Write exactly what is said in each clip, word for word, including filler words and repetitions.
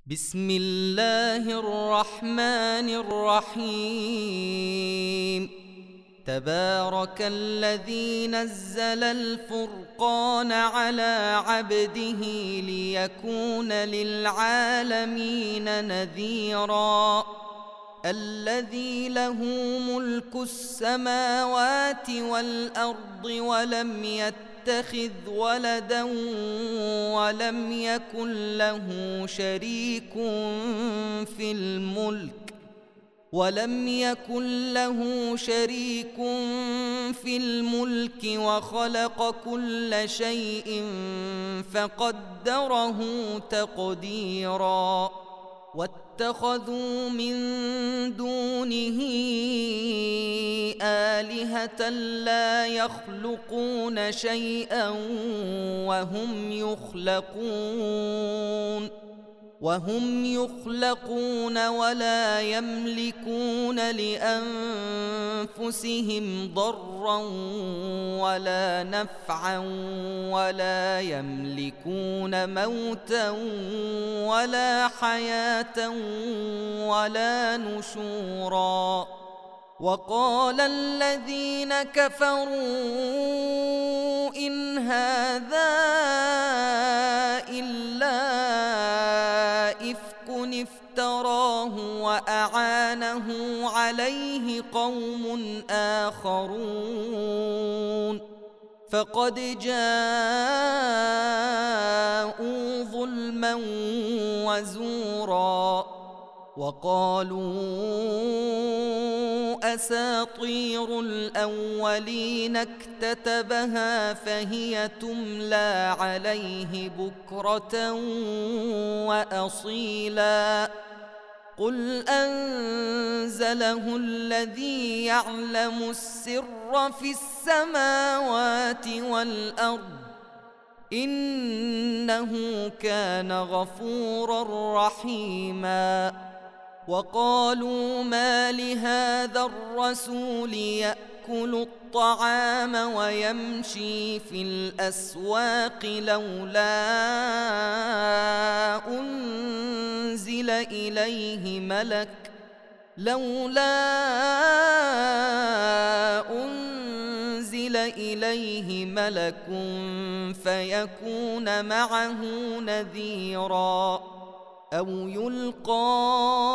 بسم الله الرحمن الرحيم. تبارك الذي نزل الفرقان على عبده ليكون للعالمين نذيرا. الذي له ملك السماوات والأرض ولم يتخذ ولدا ولم يكن له شريك في الملك ولم يكن له شريك في الملك وخلق كل شيء فقدره تقديرا. واتخذوا من دونه آلهة لا يخلقون شيئا وهم يخلقون وهم يخلقون ولا يملكون لأنفسهم ضرا ولا نفعا ولا يملكون موتا ولا حياة ولا نشورا. وقال الذين كفروا إن هذا إلا افتراه وأعانه عليه قوم آخرون فقد جاءوا ظلما وزورا. وقالوا أساطير الأولين اكتتبها فهي تملى عليه بكرة وأصيلا. قل أنزله الذي يعلم السر في السماوات والأرض إنه كان غفورا رحيما. وقالوا ما لهذا الرسول يأكل الطعام ويمشي في الأسواق لولا أنزل إليه ملك لولا أنزل إليه ملك فيكون معه نذيرا. أو يلقى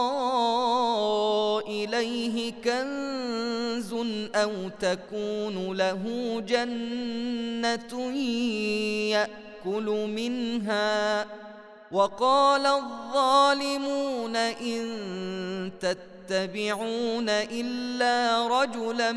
إليه كنز أو تكون له جنة يأكل منها. وقال الظالمون إن تتبعون إلا رجلا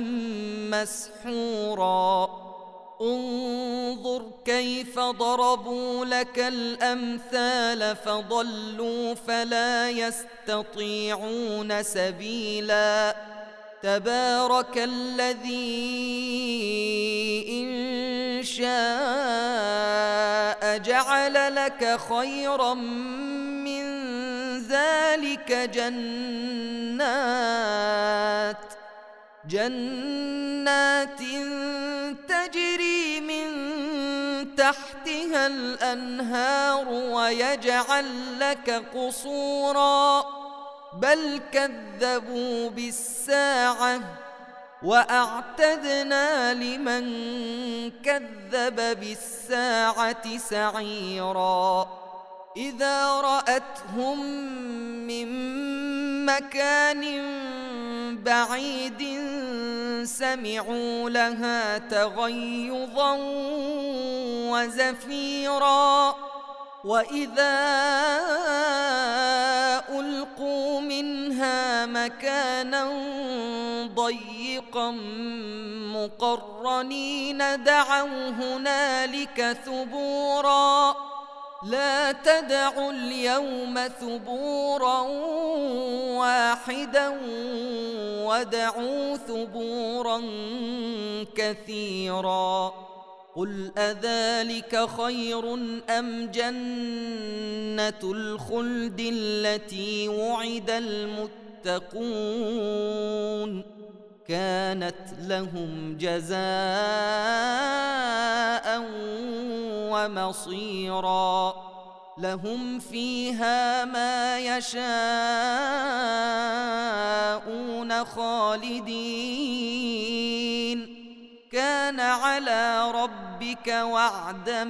مسحورا. انظر كيف ضربوا لك الأمثال فضلوا فلا يستطيعون سبيلا. تبارك الذي إن شاء جعل لك خيرا من ذلك جنات جنات تجري من تحتها الأنهار ويجعل لك قصورا بل كذبوا بالساعة وأعتدنا لمن كذب بالساعة سعيرا. إذا رأتهم من مكان بعيد سمعوا لها تغيظا وزفيرا. وإذا ألقوا منها مكانا ضيقا مقرنين دعوا هنالك ثبورا. لا تدعوا اليوم ثبورا واحدا ودعوا ثبورا كثيرا. قل أذلك خير أم جنة الخلد التي وعد المتقون كانت لهم جزاء ومصيرا. لهم فيها ما يشاءون خالدين كان على ربك وعدا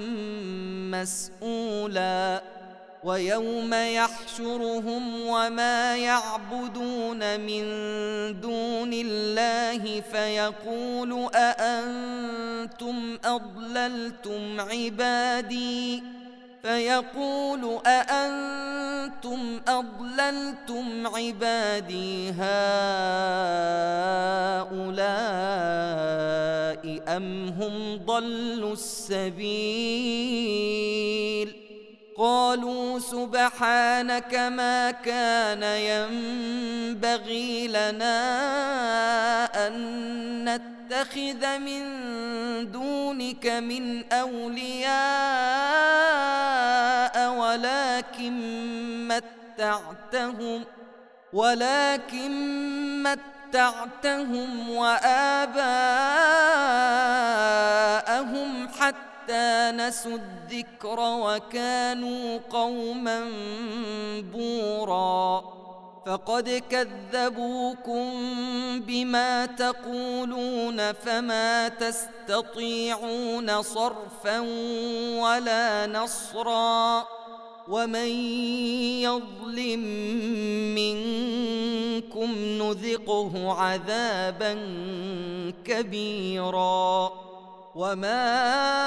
مسئولا ويوم يحشرهم وما يعبدون من دون الله فيقول أأنتم أضللتم عبادي فيقول أأنتم أضللتم عبادي هؤلاء أم هم ضلوا السبيل قالوا سبحانك ما كان ينبغي لنا أن نتخذ من دونك من أولياء ولكن متعتهم ولكن متعتهم وآباءهم حتى نسوا الذكر وكانوا قوما بورا فقد كذبوكم بما تقولون فما تستطيعون صرفا ولا نصرا ومن يظلم منكم نذقه عذابا كبيرا وما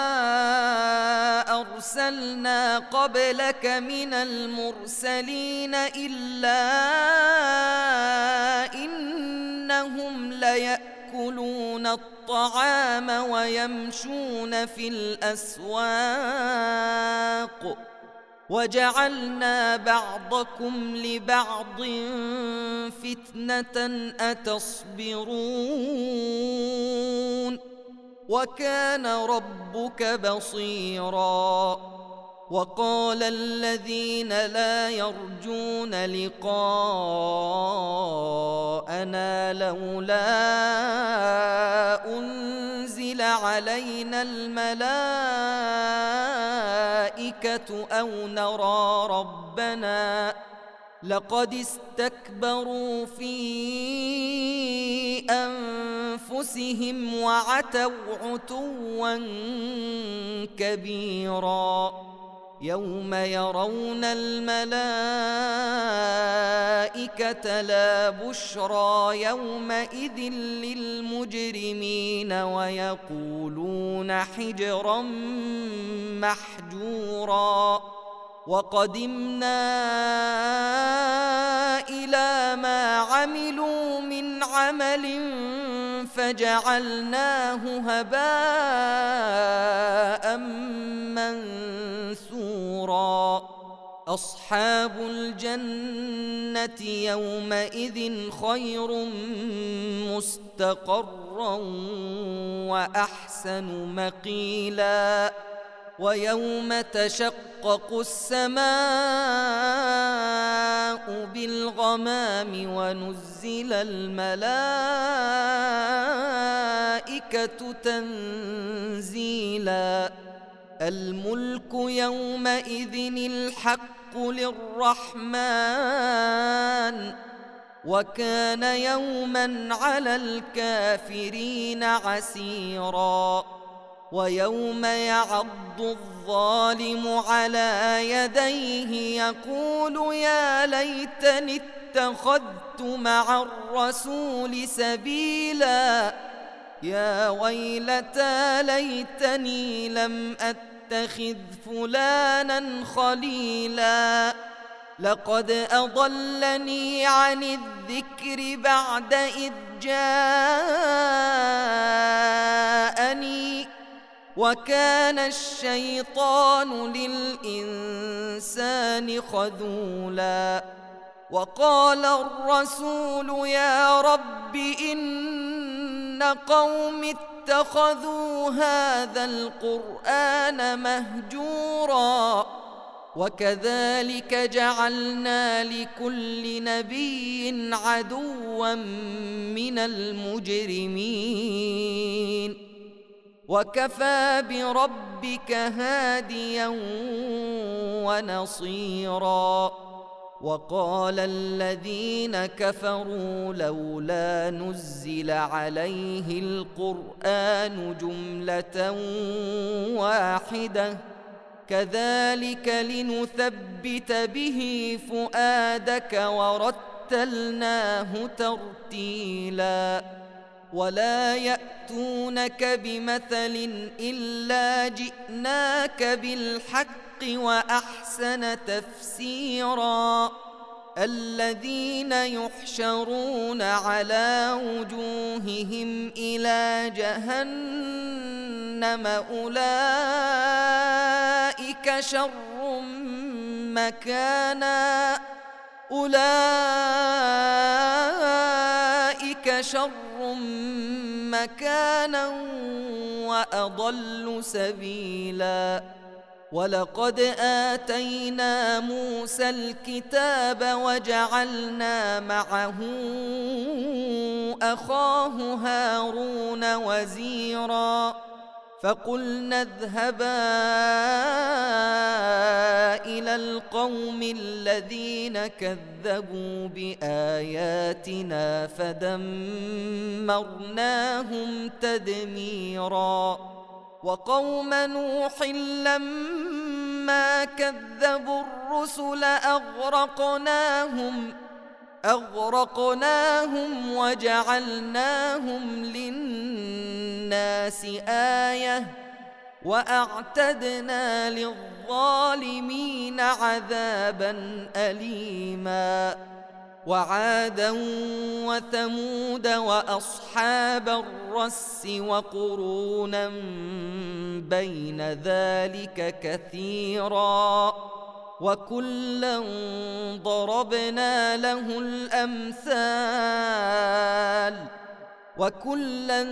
أرسلنا قبلك من المرسلين إلا إنهم ليأكلون الطعام ويمشون في الأسواق وجعلنا بعضكم لبعض فتنة أتصبرون وكان ربك بصيرا وقال الذين لا يرجون لقاءنا لولا أنزل علينا الملائكة أو نرى ربنا لقد استكبروا في أنفسهم وعتوا عتوا كبيرا يوم يرون الملائكة لا بشرى يومئذ للمجرمين ويقولون حجرا محجورا وقدمنا إلى ما عملوا من عمل فجعلناه هباء منثورا أصحاب الجنة يومئذ خير مستقرا وأحسن مقيلا ويوم تشقق السماء بالغمام ونزل الملائكة تنزيلا الملك يومئذ الحق للرحمن وكان يوما على الكافرين عسيرا ويوم يعض الظالم على يديه يقول يا ليتني اتخذت مع الرسول سبيلا يا ويلتى ليتني لم أتخذ فلانا خليلا لقد أضلني عن الذكر بعد إذ جاءني وكان الشيطان للإنسان خذولا وقال الرسول يا رب إن قوم اتخذوا هذا القرآن مهجورا وكذلك جعلنا لكل نبي عدوا من المجرمين وكفى بربك هاديا ونصيرا. وقال الذين كفروا لولا نزل عليه القرآن جملة واحدة كذلك لنثبت به فؤادك ورتلناه ترتيلا. ولا يأتونك بمثل إلا جئناك بالحق وأحسن تفسيرا. الذين يحشرون على وجوههم إلى جهنم أولئك شر مكانا أولئك شر مكانا وأضل سبيلا. ولقد آتينا موسى الكتاب وجعلنا معه أخاه هارون وزيرا. فقلنا اذهبا إلى القوم الذين كذبوا بآياتنا فدمرناهم تدميرا. وقوم نوح لما كذبوا الرسل أغرقناهم أغرقناهم وجعلناهم للناس آية وأعتدنا للظالمين عذابا أليما. وعادا وثمود وأصحاب الرس وقرونا بين ذلك كثيرا وكلا ضربنا له الأمثال وكلا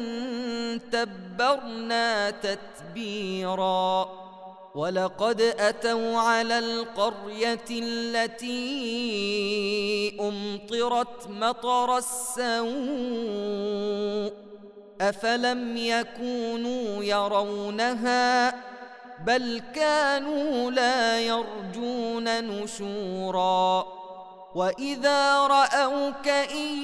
تبرنا تتبيرا. ولقد أتوا على القرية التي أمطرت مطر السوء أفلم يكونوا يرونها بل كانوا لا يرجون نشورا. وإذا رأوك إن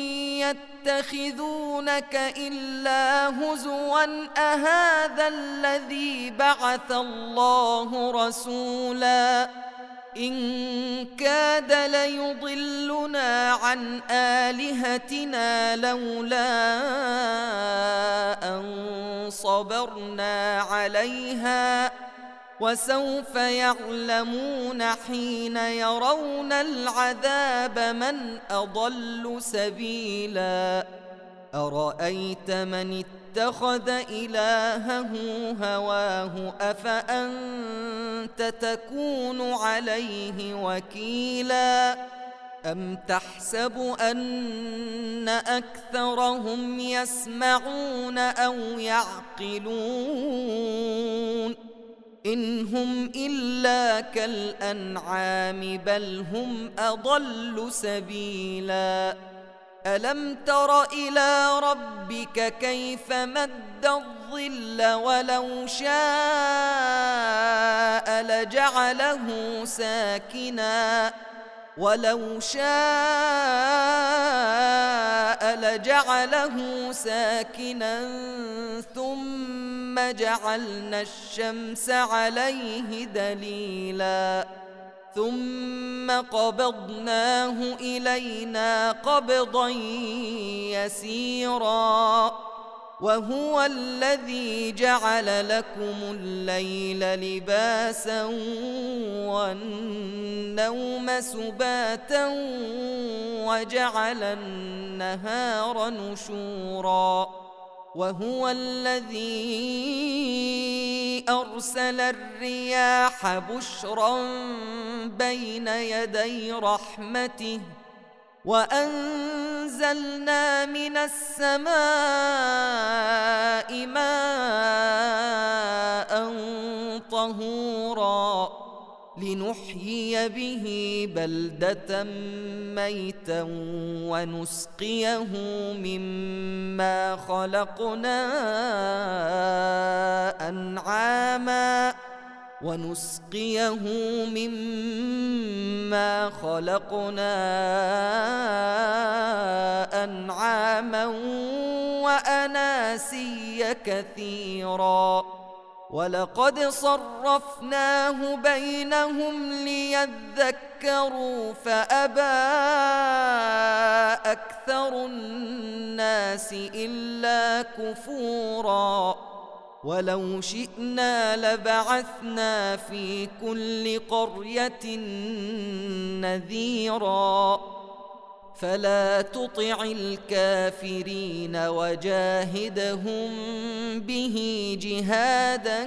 يتخذونك إلا هزوا أهذا الذي بعث الله رسولا إن كاد ليضلنا عن آلهتنا لولا أن صبرنا عليها وسوف يعلمون حين يرون العذاب من أضل سبيلا. أرأيت من اتخذ إلهه هواه أفأنت تكون عليه وكيلا أم تحسب أن أكثرهم يسمعون أو يعقلون إن هم إلا كالأنعام بل هم أضل سبيلا. ألم تر إلى ربك كيف مد الظل ولو شاء لجعله ساكنا ولو شاء لجعله ساكنا ثم جعلنا الشمس عليه دليلا ثم قبضناه إلينا قبضا يسيرا. وهو الذي جعل لكم الليل لباسا والنوم سباتا وجعل النهار نشورا. وهو الذي أرسل الرياح بشرا بين يدي رحمته وأنزلنا من السماء ماء طهورا لنحيي به بلدة ميتا ونسقيه مما خلقنا أنعاما ونسقيه مما خلقنا أنعاما وأناسيا كثيرا ولقد صرفناه بينهم ليذكروا فأبى أكثر الناس إلا كفورا ولو شئنا لبعثنا في كل قرية نذيرا فلا تطع الكافرين وجاهدهم به جهادا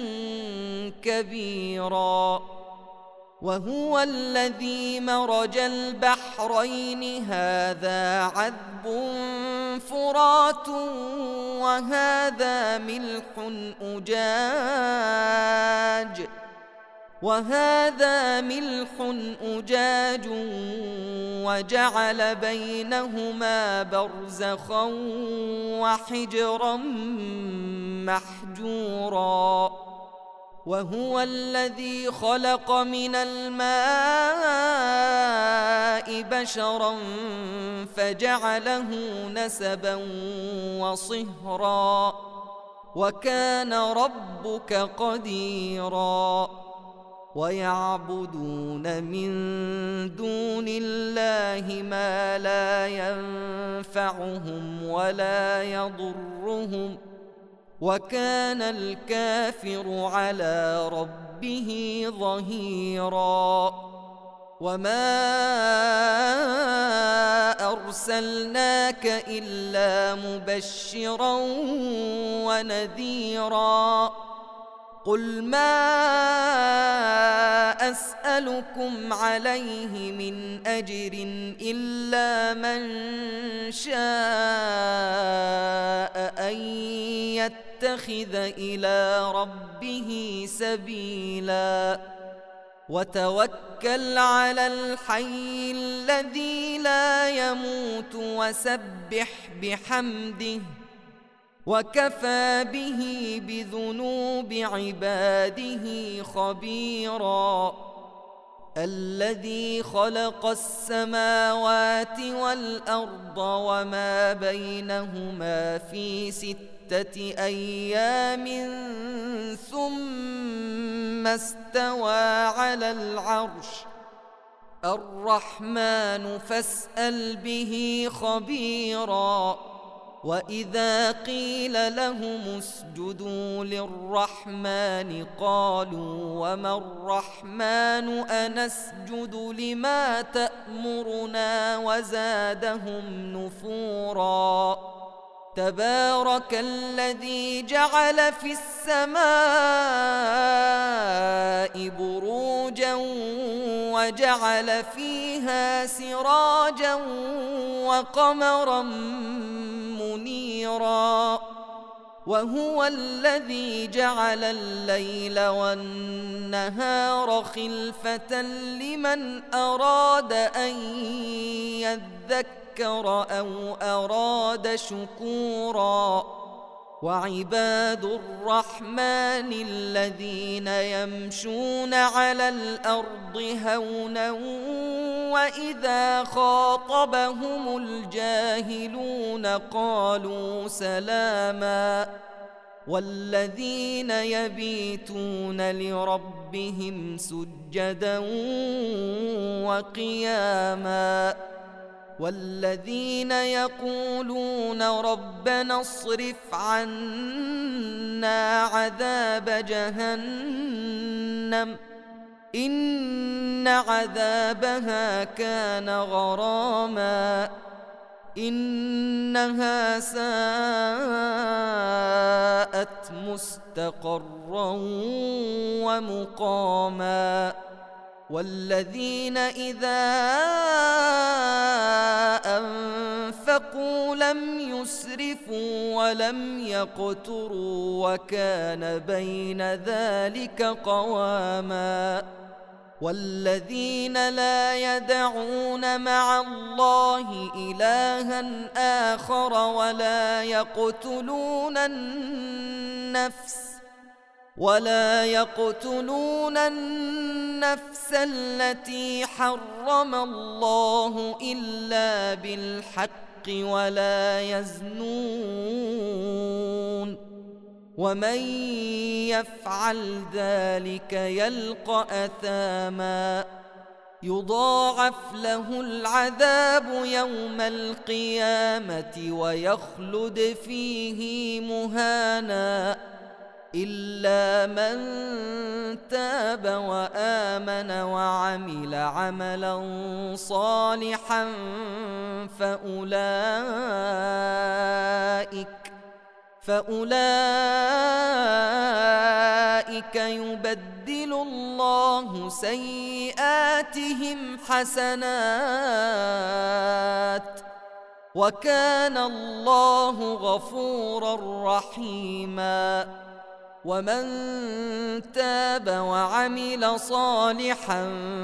كبيرا وهو الذي مرج البحرين هذا عذب فرات وهذا ملح أجاج وهذا ملح أجاج وجعل بينهما برزخا وحجرا محجورا وهو الذي خلق من الماء بشرا فجعله نسبا وصهرا وكان ربك قديرا ويعبدون من دون الله ما لا ينفعهم ولا يضرهم وكان الكافر على ربه ظهيرا وما أرسلناك إلا مبشرا ونذيرا قل ما أسألكم عليه من أجر إلا من شاء أن يتخذ إلى ربه سبيلا وتوكل على الحي الذي لا يموت وسبح بحمده وكفى به بذنوب عباده خبيرا الذي خلق السماوات والأرض وما بينهما في ستة أيام ثم استوى على العرش الرحمن فاسأل به خبيرا وإذا قيل لهم اسجدوا للرحمن قالوا وما الرحمن أنسجد لما تأمرنا وزادهم نفورا تبارك الذي جعل في السماء بروجا وجعل فيها سراجا وقمرا منيرا وهو الذي جعل الليل والنهار خلفة لمن أراد أن يذكر أو أراد شكورا وعباد الرحمن الذين يمشون على الأرض هونا وإذا خاطبهم الجاهلون قالوا سلاما والذين يبيتون لربهم سجدا وقياما والذين يقولون ربنا اصرف عنا عذاب جهنم إن عذابها كان غراما إنها ساءت مستقرا ومقاما والذين إذا أنفقوا لم يسرفوا ولم يقتروا وكان بين ذلك قواما والذين لا يدعون مع الله إلها آخر ولا يقتلون النفس ولا يقتلون النفس التي حرم الله إلا بالحق ولا يزنون ومن يفعل ذلك يلقى أثاما يضاعف له العذاب يوم القيامة ويخلد فيه مهانا إلا من تاب وآمن وعمل عملا صالحا فأولئك فأولئك يبدل الله سيئاتهم حسنات وكان الله غفورا رحيما ومن تاب وعمل صالحا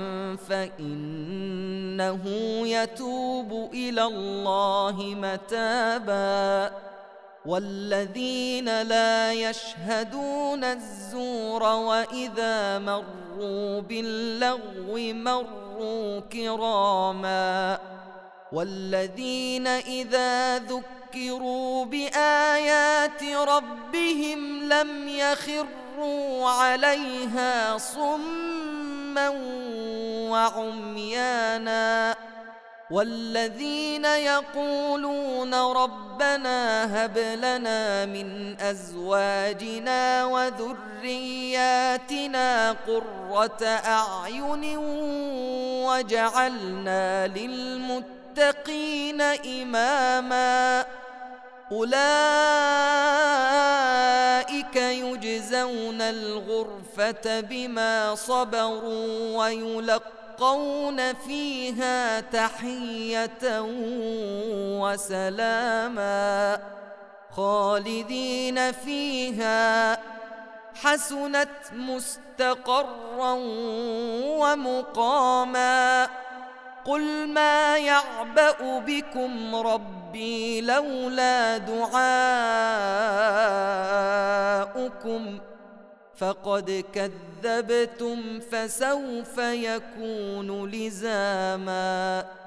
فإنه يتوب إلى الله متابا والذين لا يشهدون الزور وإذا مروا باللغو مروا كراما والذين إذا ذكروا بآيات ربهم لم يخروا عليها صما وعميانا والذين يقولون ربنا هب لنا من أزواجنا وذرياتنا قرة أعين وجعلنا للمتقين إماما أولئك يجزون الغرفة بما صبروا ويلقون فيها تحية وسلاما خالدين فيها حسنت مستقرا ومقاما قل ما يعبأ بكم ربي لولا دعاؤكم فقد كذبتم فسوف يكون لزاما